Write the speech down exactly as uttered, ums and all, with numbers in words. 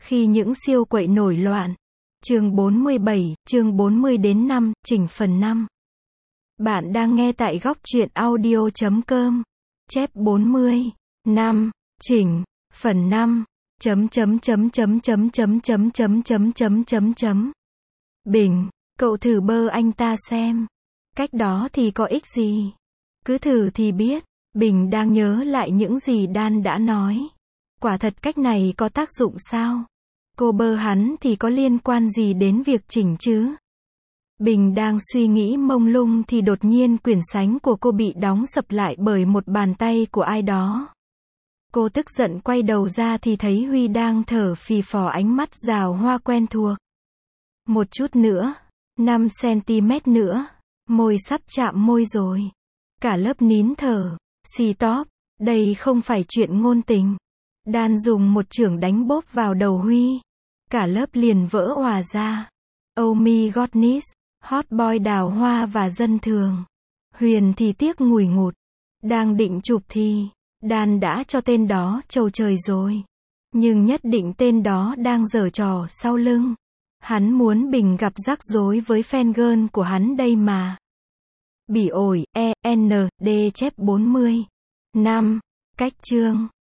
Khi những siêu quậy nổi loạn. Chương bốn mươi bảy, chương bốn mươi đến năm, chỉnh phần năm. Bạn đang nghe tại góc truyện audio chấm com. Chép bốn mươi. năm. Chỉnh. Phần năm. Chấm chấm chấm chấm chấm chấm chấm chấm chấm chấm chấm chấm. Bình, cậu thử bơ anh ta xem. Cách đó thì có ích gì? Cứ thử thì biết. Bình đang nhớ lại những gì Dan đã nói. Quả thật cách này có tác dụng sao? Cô bơ hắn thì có liên quan gì đến việc chỉnh chứ? Bình đang suy nghĩ mông lung thì đột nhiên quyển sánh của cô bị đóng sập lại bởi một bàn tay của ai đó. Cô tức giận quay đầu ra thì thấy Huy đang thở phì phò, ánh mắt rào hoa quen thuộc. Một chút nữa. năm xăng-ti-mét nữa. Môi sắp chạm môi rồi. Cả lớp nín thở. Stop. Đây không phải chuyện ngôn tình. Dan dùng một chưởng đánh bốp vào đầu Huy. Cả lớp liền vỡ òa ra. Oh my goodness. Hot boy đào hoa và dân thường. Huyền thì tiếc ngùi ngụt. Đang định chụp thì Dan đã cho tên đó trầu trời rồi. Nhưng nhất định tên đó đang giở trò sau lưng. Hắn muốn Bình gặp rắc rối với fan girl của hắn đây mà. Bỉ ổi, E, N, D chép bốn mươi. năm. Cách chương.